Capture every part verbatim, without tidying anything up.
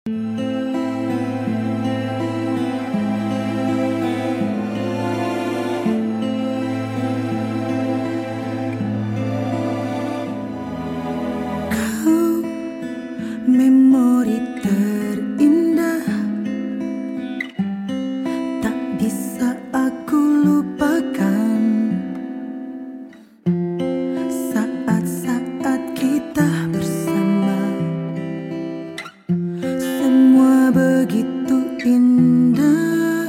Memori terindah tak bisa aku lupakan. Saat-saat kita bersama, semua begitu indah.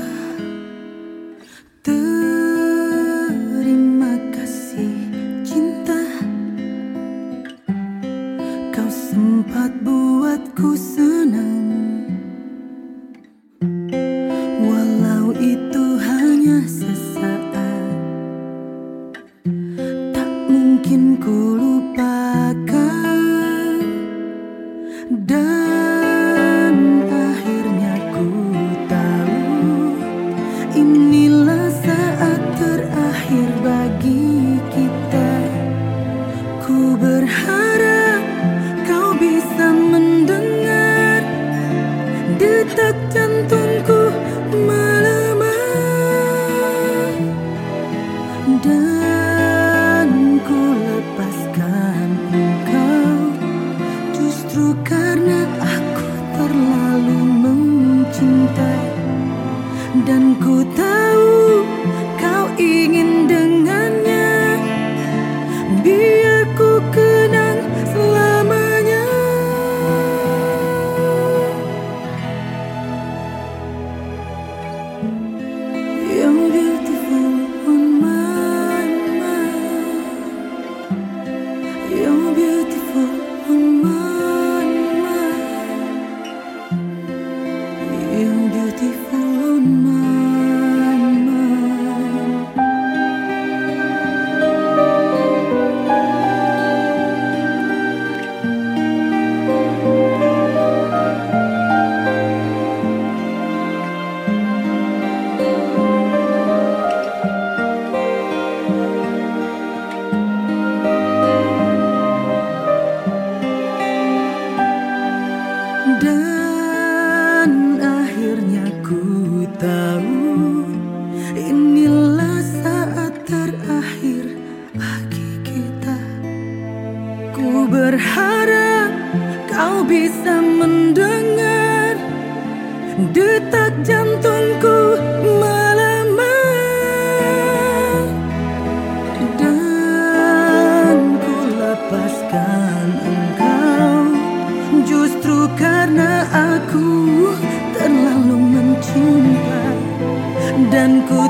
Terima kasih cinta, kau sempat buatku senang, walau itu hanya sesaat. Tak mungkin ku lupakan, dan akhirnya ku tahu inilah saat terakhir bagi kita. Ku berharap kau bisa mendengar detak jantungku melemah, dan ku lepaskan engkau justru karena aku terlalu mencintai. Dan ku tahu kau ingin dengannya, biar ku kenang selamanya. You're beautiful on my mind. You're beautiful on my mind. You're beautiful on my mind. Dan akhirnya ku tahu inilah saat terakhir bagi kita. Ku berharap kau bisa mendengar detak jantungku melemah, dan ku lepaskan engkau justru karena aku terlalu mencintai. Dan ku